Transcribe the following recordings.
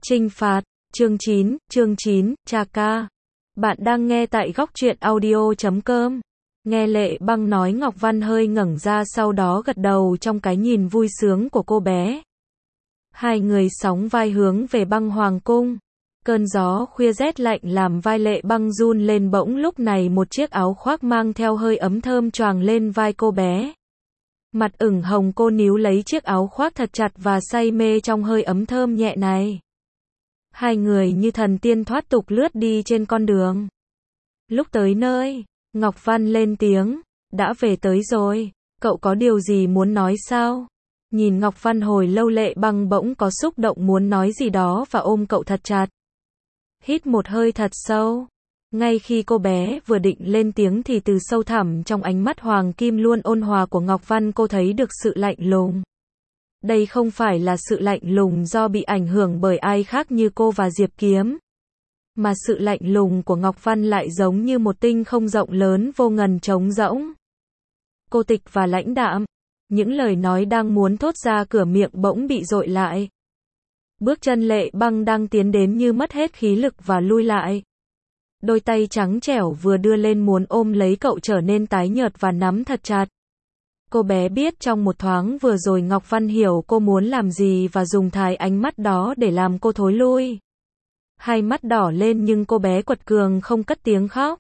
Chinh phạt, chương 9, Chaka. Bạn đang nghe tại góc truyện audio.com. Nghe Lệ Băng nói, Ngọc Văn hơi ngẩng ra, sau đó gật đầu trong cái nhìn vui sướng của cô bé. Hai người sóng vai hướng về Băng Hoàng cung. Cơn gió khuya rét lạnh làm vai Lệ Băng run lên, bỗng lúc này một chiếc áo khoác mang theo hơi ấm thơm choàng lên vai cô bé. Mặt ửng hồng, cô níu lấy chiếc áo khoác thật chặt và say mê trong hơi ấm thơm nhẹ này. Hai người như thần tiên thoát tục lướt đi trên con đường. Lúc tới nơi, Ngọc Văn lên tiếng, đã về tới rồi, cậu có điều gì muốn nói sao? Nhìn Ngọc Văn hồi lâu, Lệ Băng bỗng có xúc động muốn nói gì đó và ôm cậu thật chặt. Hít một hơi thật sâu. Ngay khi cô bé vừa định lên tiếng thì từ sâu thẳm trong ánh mắt hoàng kim luôn ôn hòa của Ngọc Văn, cô thấy được sự lạnh lùng. Đây không phải là sự lạnh lùng do bị ảnh hưởng bởi ai khác như cô và Diệp Kiếm, mà sự lạnh lùng của Ngọc Văn lại giống như một tinh không rộng lớn vô ngần trống rỗng. Cô tịch và lãnh đạm. Những lời nói đang muốn thốt ra cửa miệng bỗng bị dội lại. Bước chân Lệ Băng đang tiến đến như mất hết khí lực và lui lại. Đôi tay trắng trẻo vừa đưa lên muốn ôm lấy cậu trở nên tái nhợt và nắm thật chặt. Cô bé biết trong một thoáng vừa rồi Ngọc Văn hiểu cô muốn làm gì và dùng thái ánh mắt đó để làm cô thối lui. Hai mắt đỏ lên nhưng cô bé quật cường không cất tiếng khóc.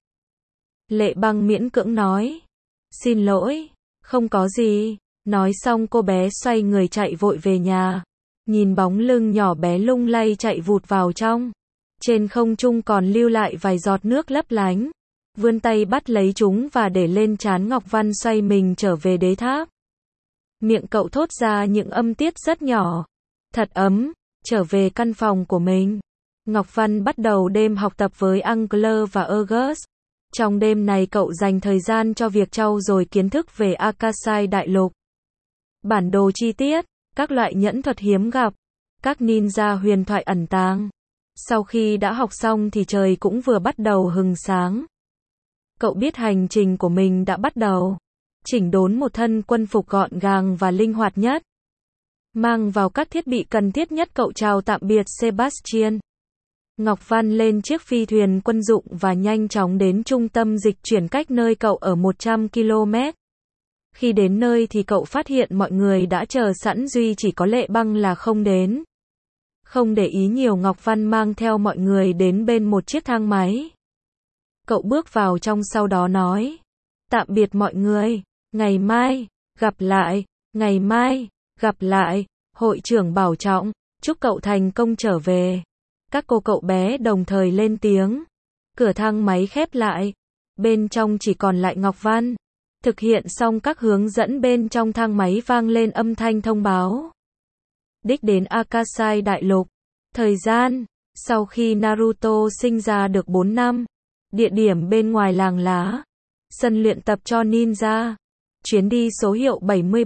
Lệ Băng miễn cưỡng nói, xin lỗi, không có gì. Nói xong cô bé xoay người chạy vội về nhà. Nhìn bóng lưng nhỏ bé lung lay chạy vụt vào trong. Trên không trung còn lưu lại vài giọt nước lấp lánh. Vươn tay bắt lấy chúng và để lên trán Ngọc Văn, xoay mình trở về đế tháp. Miệng cậu thốt ra những âm tiết rất nhỏ. Thật ấm. Trở về căn phòng của mình, Ngọc Văn bắt đầu đêm học tập với Angler và August. Trong đêm này cậu dành thời gian cho việc trau dồi kiến thức về Akasai Đại Lục. Bản đồ chi tiết, các loại nhẫn thuật hiếm gặp, các ninja huyền thoại ẩn tàng. Sau khi đã học xong thì trời cũng vừa bắt đầu hừng sáng. Cậu biết hành trình của mình đã bắt đầu. Chỉnh đốn một thân quân phục gọn gàng và linh hoạt nhất. Mang vào các thiết bị cần thiết nhất, cậu chào tạm biệt Sebastian. Ngọc Văn lên chiếc phi thuyền quân dụng và nhanh chóng đến trung tâm dịch chuyển cách nơi cậu ở 100 km. Khi đến nơi thì cậu phát hiện mọi người đã chờ sẵn, duy chỉ có Lệ Băng là không đến. Không để ý nhiều, Ngọc Văn mang theo mọi người đến bên một chiếc thang máy. Cậu bước vào trong, sau đó nói, tạm biệt mọi người, ngày mai gặp lại, ngày mai gặp lại, hội trưởng bảo trọng, chúc cậu thành công trở về. Các cô cậu bé đồng thời lên tiếng. Cửa thang máy khép lại. Bên trong chỉ còn lại Ngọc Văn. Thực hiện xong các hướng dẫn, bên trong thang máy vang lên âm thanh thông báo. Đích đến Akasai Đại Lục. Thời gian, sau khi Naruto sinh ra được 4 năm. Địa điểm bên ngoài làng lá. Sân luyện tập cho ninja. Chuyến đi số hiệu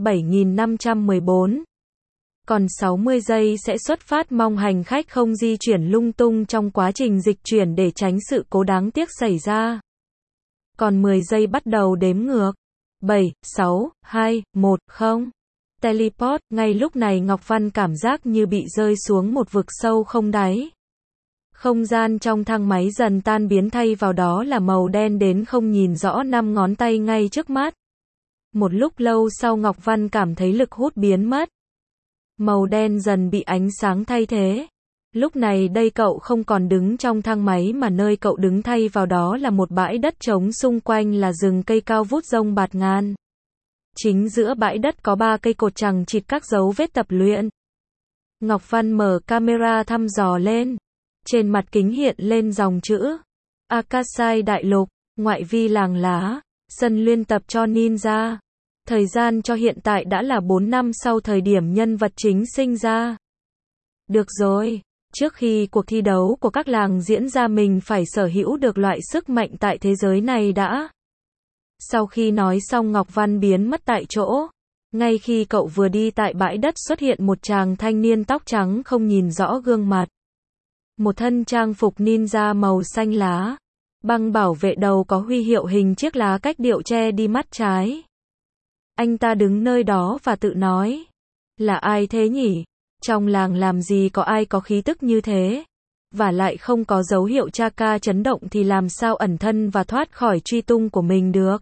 77.514. Còn 60 giây sẽ xuất phát, mong hành khách không di chuyển lung tung trong quá trình dịch chuyển để tránh sự cố đáng tiếc xảy ra. Còn 10 giây bắt đầu đếm ngược. 7, 6, 2, 1, 0. Teleport. Ngay lúc này Ngọc Văn cảm giác như bị rơi xuống một vực sâu không đáy. Không gian trong thang máy dần tan biến, thay vào đó là màu đen đến không nhìn rõ 5 ngón tay ngay trước mắt. Một lúc lâu sau Ngọc Văn cảm thấy lực hút biến mất. Màu đen dần bị ánh sáng thay thế. Lúc này đây cậu không còn đứng trong thang máy mà nơi cậu đứng thay vào đó là một bãi đất trống, xung quanh là rừng cây cao vút rông bạt ngàn. Chính giữa bãi đất có 3 cây cột chằng chịt các dấu vết tập luyện. Ngọc Văn mở camera thăm dò lên. Trên mặt kính hiện lên dòng chữ Akasai Đại Lục, ngoại vi làng lá, sân luyện tập cho ninja. Thời gian cho hiện tại đã là 4 năm sau thời điểm nhân vật chính sinh ra. Được rồi, trước khi cuộc thi đấu của các làng diễn ra mình phải sở hữu được loại sức mạnh tại thế giới này đã. Sau khi nói xong Ngọc Văn biến mất tại chỗ. Ngay khi cậu vừa đi, tại bãi đất xuất hiện một chàng thanh niên tóc trắng không nhìn rõ gương mặt. Một thân trang phục ninja màu xanh lá. Băng bảo vệ đầu có huy hiệu hình chiếc lá cách điệu che đi mắt trái. Anh ta đứng nơi đó và tự nói, là ai thế nhỉ? Trong làng làm gì có ai có khí tức như thế? Và lại không có dấu hiệu Chaka chấn động thì làm sao ẩn thân và thoát khỏi truy tung của mình được?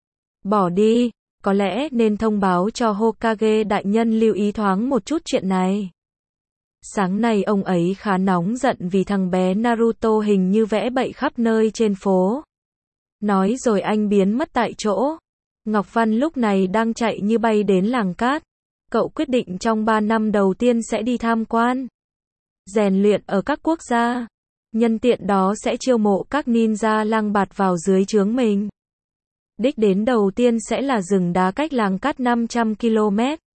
Bỏ đi, có lẽ nên thông báo cho Hokage đại nhân lưu ý thoáng một chút chuyện này. Sáng nay ông ấy khá nóng giận vì thằng bé Naruto hình như vẽ bậy khắp nơi trên phố. Nói rồi anh biến mất tại chỗ. Ngọc Văn lúc này đang chạy như bay đến làng cát. Cậu quyết định trong 3 năm đầu tiên sẽ đi tham quan, rèn luyện ở các quốc gia. Nhân tiện đó sẽ chiêu mộ các ninja lang bạt vào dưới trướng mình. Đích đến đầu tiên sẽ là rừng đá cách làng cát 500 km.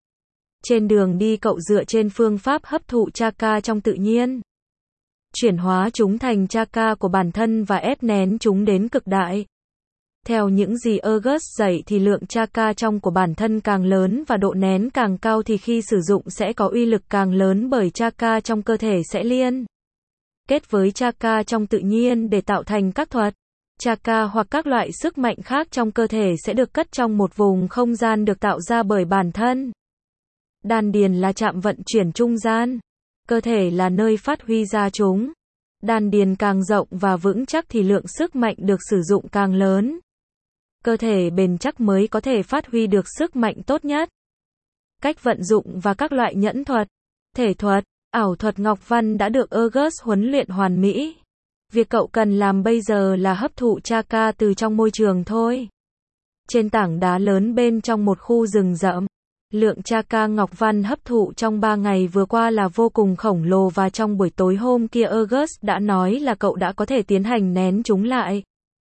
Trên đường đi cậu dựa trên phương pháp hấp thụ Chaka trong tự nhiên, chuyển hóa chúng thành Chaka của bản thân và ép nén chúng đến cực đại. Theo những gì August dạy thì lượng Chaka trong của bản thân càng lớn và độ nén càng cao thì khi sử dụng sẽ có uy lực càng lớn bởi Chaka trong cơ thể sẽ liên kết với Chaka trong tự nhiên để tạo thành các thuật. Chaka hoặc các loại sức mạnh khác trong cơ thể sẽ được cất trong một vùng không gian được tạo ra bởi bản thân. Đan điền là trạm vận chuyển trung gian. Cơ thể là nơi phát huy ra chúng. Đan điền càng rộng và vững chắc thì lượng sức mạnh được sử dụng càng lớn. Cơ thể bền chắc mới có thể phát huy được sức mạnh tốt nhất. Cách vận dụng và các loại nhẫn thuật, thể thuật, ảo thuật Ngọc Văn đã được August huấn luyện hoàn mỹ. Việc cậu cần làm bây giờ là hấp thụ Chaka từ trong môi trường thôi. Trên tảng đá lớn bên trong một khu rừng rậm, lượng Chaka Ngọc Văn hấp thụ trong 3 ngày vừa qua là vô cùng khổng lồ và trong buổi tối hôm kia August đã nói là cậu đã có thể tiến hành nén chúng lại.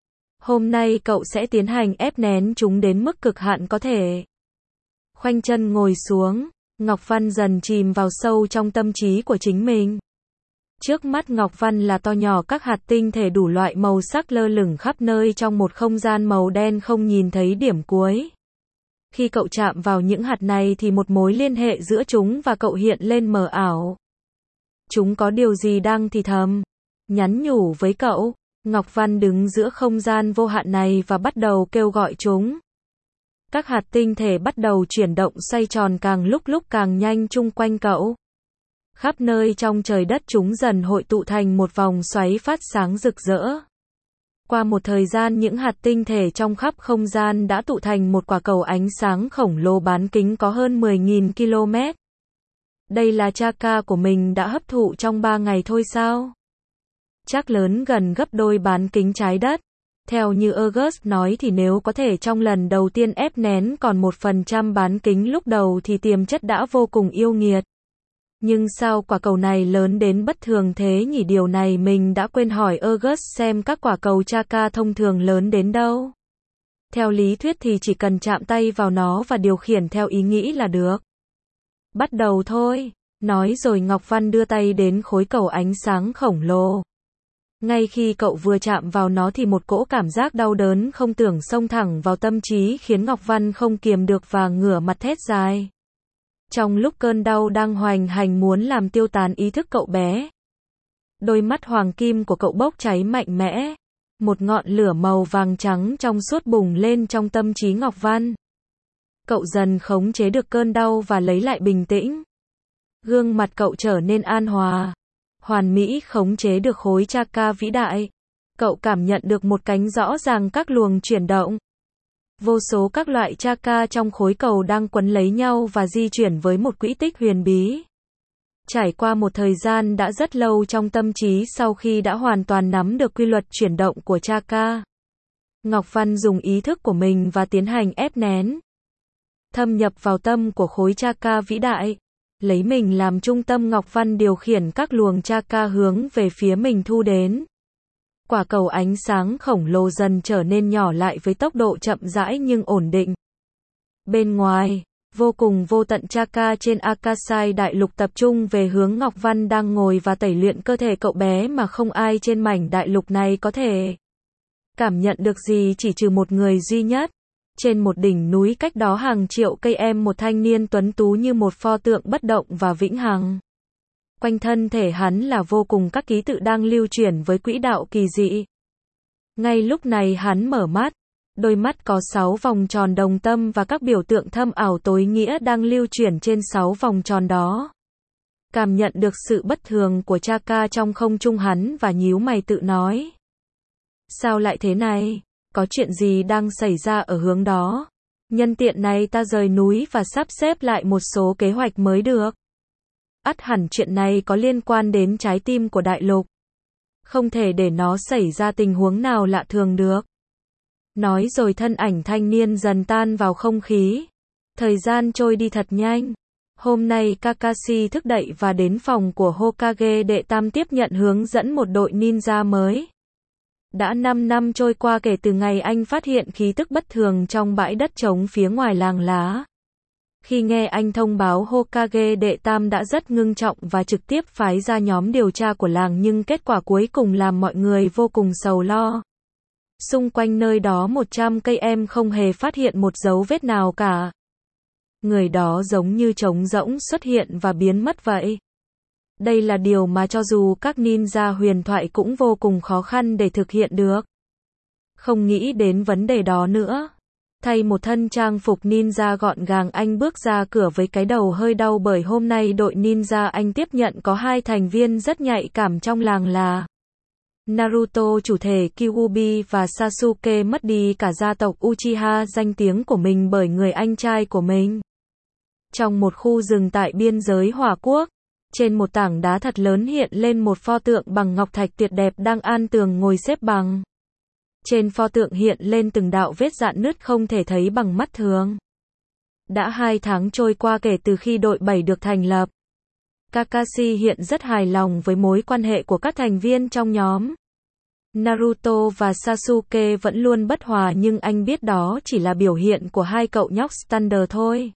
Hôm nay cậu sẽ tiến hành ép nén chúng đến mức cực hạn có thể. Khoanh chân ngồi xuống, Ngọc Văn dần chìm vào sâu trong tâm trí của chính mình. Trước mắt Ngọc Văn là to nhỏ các hạt tinh thể đủ loại màu sắc lơ lửng khắp nơi trong một không gian màu đen không nhìn thấy điểm cuối. Khi cậu chạm vào những hạt này thì một mối liên hệ giữa chúng và cậu hiện lên mờ ảo. Chúng có điều gì đang thì thầm, nhắn nhủ với cậu. Ngọc Văn đứng giữa không gian vô hạn này và bắt đầu kêu gọi chúng. Các hạt tinh thể bắt đầu chuyển động xoay tròn càng lúc càng nhanh chung quanh cậu. Khắp nơi trong trời đất chúng dần hội tụ thành một vòng xoáy phát sáng rực rỡ. Qua một thời gian những hạt tinh thể trong khắp không gian đã tụ thành một quả cầu ánh sáng khổng lồ bán kính có hơn 10.000 km. Đây là Chaka của mình đã hấp thụ trong 3 ngày thôi sao? Chắc lớn gần gấp đôi bán kính trái đất. Theo như August nói thì nếu có thể trong lần đầu tiên ép nén còn 1% bán kính lúc đầu thì tiềm chất đã vô cùng yêu nghiệt. Nhưng sao quả cầu này lớn đến bất thường thế nhỉ? Điều này mình đã quên hỏi August xem các quả cầu Chaka thông thường lớn đến đâu. Theo lý thuyết thì chỉ cần chạm tay vào nó và điều khiển theo ý nghĩ là được. Bắt đầu thôi, nói rồi Ngọc Văn đưa tay đến khối cầu ánh sáng khổng lồ. Ngay khi cậu vừa chạm vào nó thì một cỗ cảm giác đau đớn không tưởng xông thẳng vào tâm trí khiến Ngọc Văn không kiềm được và ngửa mặt thét dài. Trong lúc cơn đau đang hoành hành muốn làm tiêu tán ý thức cậu bé, đôi mắt hoàng kim của cậu bốc cháy mạnh mẽ. Một ngọn lửa màu vàng trắng trong suốt bùng lên trong tâm trí Ngọc Văn. Cậu dần khống chế được cơn đau và lấy lại bình tĩnh. Gương mặt cậu trở nên an hòa, hoàn mỹ khống chế được khối Chaka vĩ đại. Cậu cảm nhận được một cánh rõ ràng các luồng chuyển động. Vô số các loại Chaka trong khối cầu đang quấn lấy nhau và di chuyển với một quỹ tích huyền bí. Trải qua một thời gian đã rất lâu trong tâm trí sau khi đã hoàn toàn nắm được quy luật chuyển động của Chaka, Ngọc Văn dùng ý thức của mình và tiến hành ép nén. Thâm nhập vào tâm của khối Chaka vĩ đại. Lấy mình làm trung tâm Ngọc Văn điều khiển các luồng Chaka hướng về phía mình thu đến. Quả cầu ánh sáng khổng lồ dần trở nên nhỏ lại với tốc độ chậm rãi nhưng ổn định. Bên ngoài, vô cùng vô tận Chaka trên Akasai đại lục tập trung về hướng Ngọc Văn đang ngồi và tẩy luyện cơ thể cậu bé mà không ai trên mảnh đại lục này có thể cảm nhận được gì chỉ trừ một người duy nhất. Trên một đỉnh núi cách đó hàng triệu cây một thanh niên tuấn tú như một pho tượng bất động và vĩnh hằng. Quanh thân thể hắn là vô cùng các ký tự đang lưu chuyển với quỹ đạo kỳ dị. Ngay lúc này hắn mở mắt, đôi mắt có 6 vòng tròn đồng tâm và các biểu tượng thâm ảo tối nghĩa đang lưu chuyển trên 6 vòng tròn đó. Cảm nhận được sự bất thường của Chaka trong không trung hắn và nhíu mày tự nói. Sao lại thế này? Có chuyện gì đang xảy ra ở hướng đó? Nhân tiện này ta rời núi và sắp xếp lại một số kế hoạch mới được. Ắt hẳn chuyện này có liên quan đến trái tim của đại lục. Không thể để nó xảy ra tình huống nào lạ thường được. Nói rồi thân ảnh thanh niên dần tan vào không khí. Thời gian trôi đi thật nhanh. Hôm nay Kakashi thức dậy và đến phòng của Hokage đệ tam tiếp nhận hướng dẫn một đội ninja mới. Đã 5 năm trôi qua kể từ ngày anh phát hiện khí tức bất thường trong bãi đất trống phía ngoài làng lá. Khi nghe anh thông báo Hokage đệ tam đã rất ngưng trọng và trực tiếp phái ra nhóm điều tra của làng, nhưng kết quả cuối cùng làm mọi người vô cùng sầu lo. Xung quanh nơi đó 100 cây em không hề phát hiện một dấu vết nào cả. Người đó giống như trống rỗng xuất hiện và biến mất vậy. Đây là điều mà cho dù các ninja huyền thoại cũng vô cùng khó khăn để thực hiện được. Không nghĩ đến vấn đề đó nữa. Thay một thân trang phục ninja gọn gàng, anh bước ra cửa với cái đầu hơi đau bởi hôm nay đội ninja anh tiếp nhận có 2 thành viên rất nhạy cảm trong làng là Naruto chủ thể Kyuubi và Sasuke mất đi cả gia tộc Uchiha danh tiếng của mình bởi người anh trai của mình. Trong một khu rừng tại biên giới Hỏa Quốc, trên một tảng đá thật lớn hiện lên một pho tượng bằng ngọc thạch tuyệt đẹp đang an tường ngồi xếp bằng. Trên pho tượng hiện lên từng đạo vết rạn nứt không thể thấy bằng mắt thường. Đã 2 tháng trôi qua kể từ khi đội 7 được thành lập. Kakashi hiện rất hài lòng với mối quan hệ của các thành viên trong nhóm. Naruto và Sasuke vẫn luôn bất hòa, nhưng anh biết đó chỉ là biểu hiện của 2 cậu nhóc Standard thôi.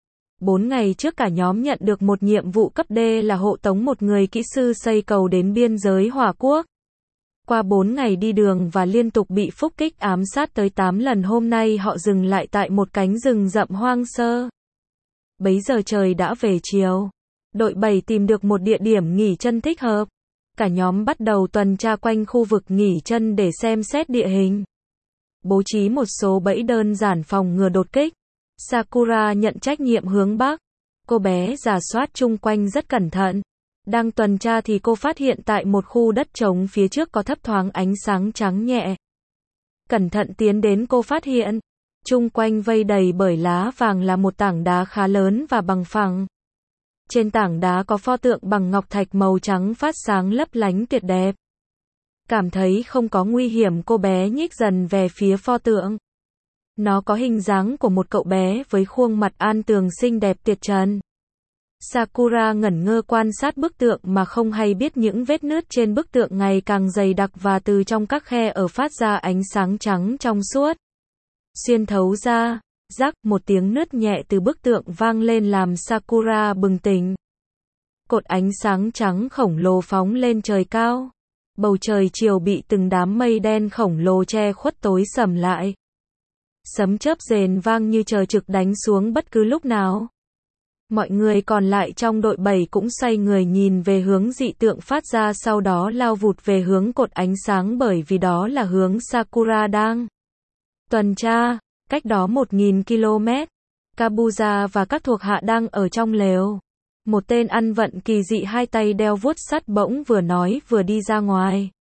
4 ngày trước cả nhóm nhận được một nhiệm vụ cấp D là hộ tống một người kỹ sư xây cầu đến biên giới Hỏa Quốc. Qua 4 ngày đi đường và liên tục bị phúc kích ám sát tới 8 lần, hôm nay họ dừng lại tại một cánh rừng rậm hoang sơ. Bấy giờ trời đã về chiều. Đội 7 tìm được một địa điểm nghỉ chân thích hợp. Cả nhóm bắt đầu tuần tra quanh khu vực nghỉ chân để xem xét địa hình. Bố trí một số bẫy đơn giản phòng ngừa đột kích. Sakura nhận trách nhiệm hướng Bắc. Cô bé rà soát chung quanh rất cẩn thận. Đang tuần tra thì cô phát hiện tại một khu đất trống phía trước có thấp thoáng ánh sáng trắng nhẹ. Cẩn thận tiến đến, cô phát hiện chung quanh vây đầy bởi lá vàng là một tảng đá khá lớn và bằng phẳng. Trên tảng đá có pho tượng bằng ngọc thạch màu trắng phát sáng lấp lánh tuyệt đẹp. Cảm thấy không có nguy hiểm, cô bé nhích dần về phía pho tượng. Nó có hình dáng của một cậu bé với khuôn mặt an tường xinh đẹp tuyệt trần. Sakura ngẩn ngơ quan sát bức tượng mà không hay biết những vết nứt trên bức tượng ngày càng dày đặc và từ trong các khe ở phát ra ánh sáng trắng trong suốt. Xuyên thấu ra, rắc, một tiếng nứt nhẹ từ bức tượng vang lên làm Sakura bừng tỉnh. Cột ánh sáng trắng khổng lồ phóng lên trời cao. Bầu trời chiều bị từng đám mây đen khổng lồ che khuất tối sầm lại. Sấm chớp rền vang như trời trực đánh xuống bất cứ lúc nào. Mọi người còn lại trong đội 7 cũng xoay người nhìn về hướng dị tượng phát ra, sau đó lao vụt về hướng cột ánh sáng bởi vì đó là hướng Sakura đang tuần tra. Cách đó 1000 km, Kabuza và các thuộc hạ đang ở trong lều. Một tên ăn vận kỳ dị 2 tay đeo vuốt sắt bỗng vừa nói vừa đi ra ngoài.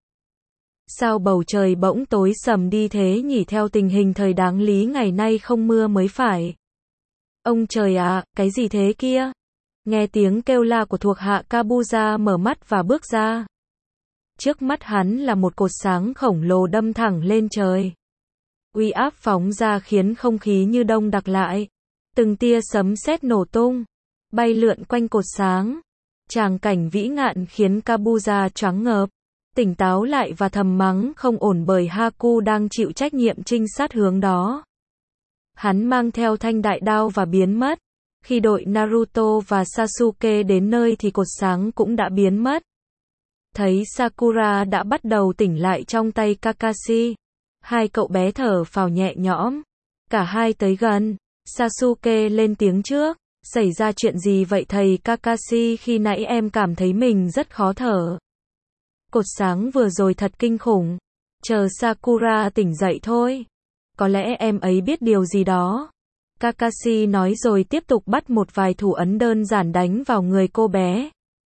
Sao bầu trời bỗng tối sầm đi thế nhỉ, theo tình hình thời đáng lý ngày nay không mưa mới phải. Ông trời ạ, cái gì thế kia? Nghe tiếng kêu la của thuộc hạ, Kabuza mở mắt và bước ra. Trước mắt hắn là một cột sáng khổng lồ đâm thẳng lên trời. Uy áp phóng ra khiến không khí như đông đặc lại. Từng tia sấm sét nổ tung, bay lượn quanh cột sáng. Tràng cảnh vĩ ngạn khiến Kabuza choáng ngợp, tỉnh táo lại và thầm mắng không ổn bởi Haku đang chịu trách nhiệm trinh sát hướng đó. Hắn mang theo thanh đại đao và biến mất. Khi đội Naruto và Sasuke đến nơi thì cột sáng cũng đã biến mất. Thấy Sakura đã bắt đầu tỉnh lại trong tay Kakashi, 2 cậu bé thở phào nhẹ nhõm. Cả hai tới gần. Sasuke lên tiếng trước. Xảy ra chuyện gì vậy thầy Kakashi, khi nãy em cảm thấy mình rất khó thở. Cột sáng vừa rồi thật kinh khủng. Chờ Sakura tỉnh dậy thôi. Có lẽ em ấy biết điều gì đó. Kakashi nói rồi tiếp tục bắt một vài thủ ấn đơn giản đánh vào người cô bé.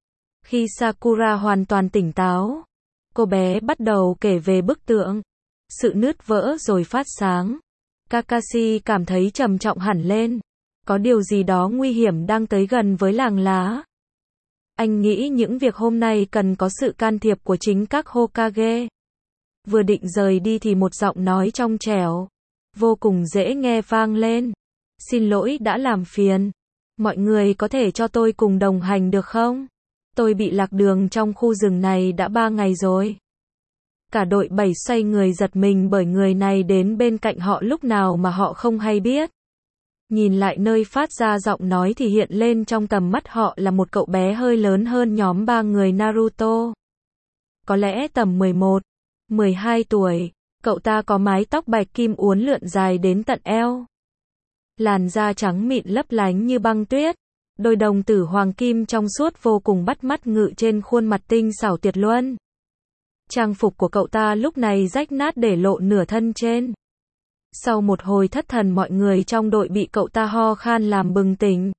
Khi Sakura hoàn toàn tỉnh táo, cô bé bắt đầu kể về bức tượng. Sự nứt vỡ rồi phát sáng. Kakashi cảm thấy trầm trọng hẳn lên. Có điều gì đó nguy hiểm đang tới gần với làng lá. Anh nghĩ những việc hôm nay cần có sự can thiệp của chính các Hokage. Vừa định rời đi thì một giọng nói trong trẻo, vô cùng dễ nghe vang lên. Xin lỗi đã làm phiền. Mọi người có thể cho tôi cùng đồng hành được không? Tôi bị lạc đường trong khu rừng này đã 3 ngày rồi. Cả đội 7 xoay người giật mình bởi người này đến bên cạnh họ lúc nào mà họ không hay biết. Nhìn lại nơi phát ra giọng nói thì hiện lên trong tầm mắt họ là một cậu bé hơi lớn hơn nhóm 3 người Naruto. Có lẽ tầm 11, 12 tuổi, cậu ta có mái tóc bạch kim uốn lượn dài đến tận eo. Làn da trắng mịn lấp lánh như băng tuyết, đôi đồng tử hoàng kim trong suốt vô cùng bắt mắt ngự trên khuôn mặt tinh xảo tuyệt luân. Trang phục của cậu ta lúc này rách nát để lộ nửa thân trên. Sau một hồi thất thần mọi người trong đội bị cậu ta ho khan làm bừng tỉnh.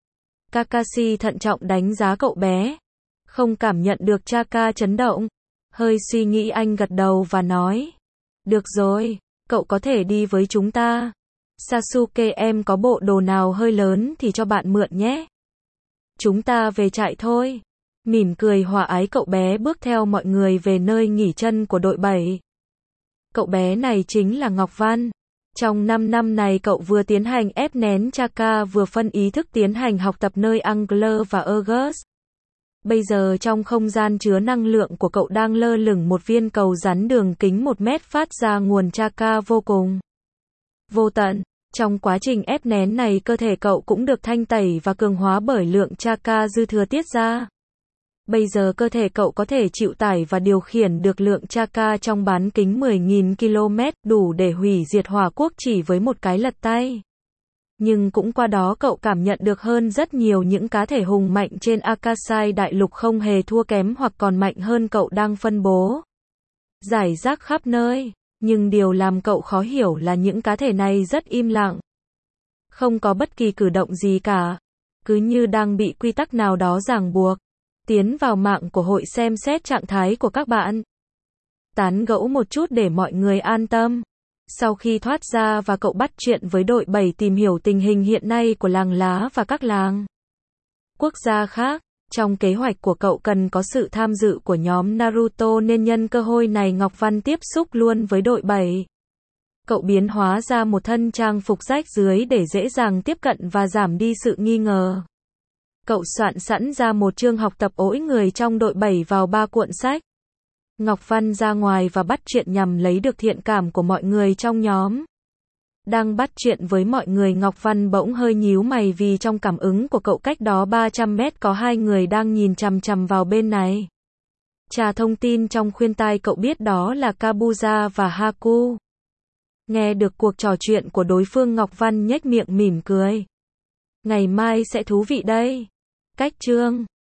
Kakashi thận trọng đánh giá cậu bé. Không cảm nhận được Chaka chấn động. Hơi suy nghĩ anh gật đầu và nói. Được rồi, cậu có thể đi với chúng ta. Sasuke em có bộ đồ nào hơi lớn thì cho bạn mượn nhé. Chúng ta về trại thôi. Mỉm cười hòa ái cậu bé bước theo mọi người về nơi nghỉ chân của đội 7. Cậu bé này chính là Ngọc Văn. Trong 5 năm này cậu vừa tiến hành ép nén Chaka vừa phân ý thức tiến hành học tập nơi Angler và August. Bây giờ trong không gian chứa năng lượng của cậu đang lơ lửng một viên cầu rắn đường kính 1 mét phát ra nguồn Chaka vô cùng vô tận. Trong quá trình ép nén này cơ thể cậu cũng được thanh tẩy và cường hóa bởi lượng Chaka dư thừa tiết ra. Bây giờ cơ thể cậu có thể chịu tải và điều khiển được lượng Chaka trong bán kính 10.000 km, đủ để hủy diệt hỏa quốc chỉ với một cái lật tay. Nhưng cũng qua đó cậu cảm nhận được hơn rất nhiều những cá thể hùng mạnh trên Akasai đại lục không hề thua kém hoặc còn mạnh hơn cậu đang phân bố rải rác khắp nơi. Nhưng điều làm cậu khó hiểu là những cá thể này rất im lặng. Không có bất kỳ cử động gì cả. Cứ như đang bị quy tắc nào đó ràng buộc. Tiến vào mạng của hội xem xét trạng thái của các bạn. Tán gẫu một chút để mọi người an tâm. Sau khi thoát ra và cậu bắt chuyện với đội 7 tìm hiểu tình hình hiện nay của làng lá và các làng quốc gia khác. Trong kế hoạch của cậu cần có sự tham dự của nhóm Naruto nên nhân cơ hội này Ngọc Văn tiếp xúc luôn với đội 7. Cậu biến hóa ra một thân trang phục rách rưới để dễ dàng tiếp cận và giảm đi sự nghi ngờ. Cậu soạn sẵn ra một chương học tập ỗi người trong đội 7 vào 3 cuộn sách. Ngọc Văn ra ngoài và bắt chuyện nhằm lấy được thiện cảm của mọi người trong nhóm. Đang bắt chuyện với mọi người Ngọc Văn bỗng hơi nhíu mày vì trong cảm ứng của cậu cách đó 300 mét có 2 người đang nhìn chằm chằm vào bên này. Tra thông tin trong khuyên tai cậu biết đó là Kabuza và Haku. Nghe được cuộc trò chuyện của đối phương Ngọc Văn nhếch miệng mỉm cười. Ngày mai sẽ thú vị đây. Cách chương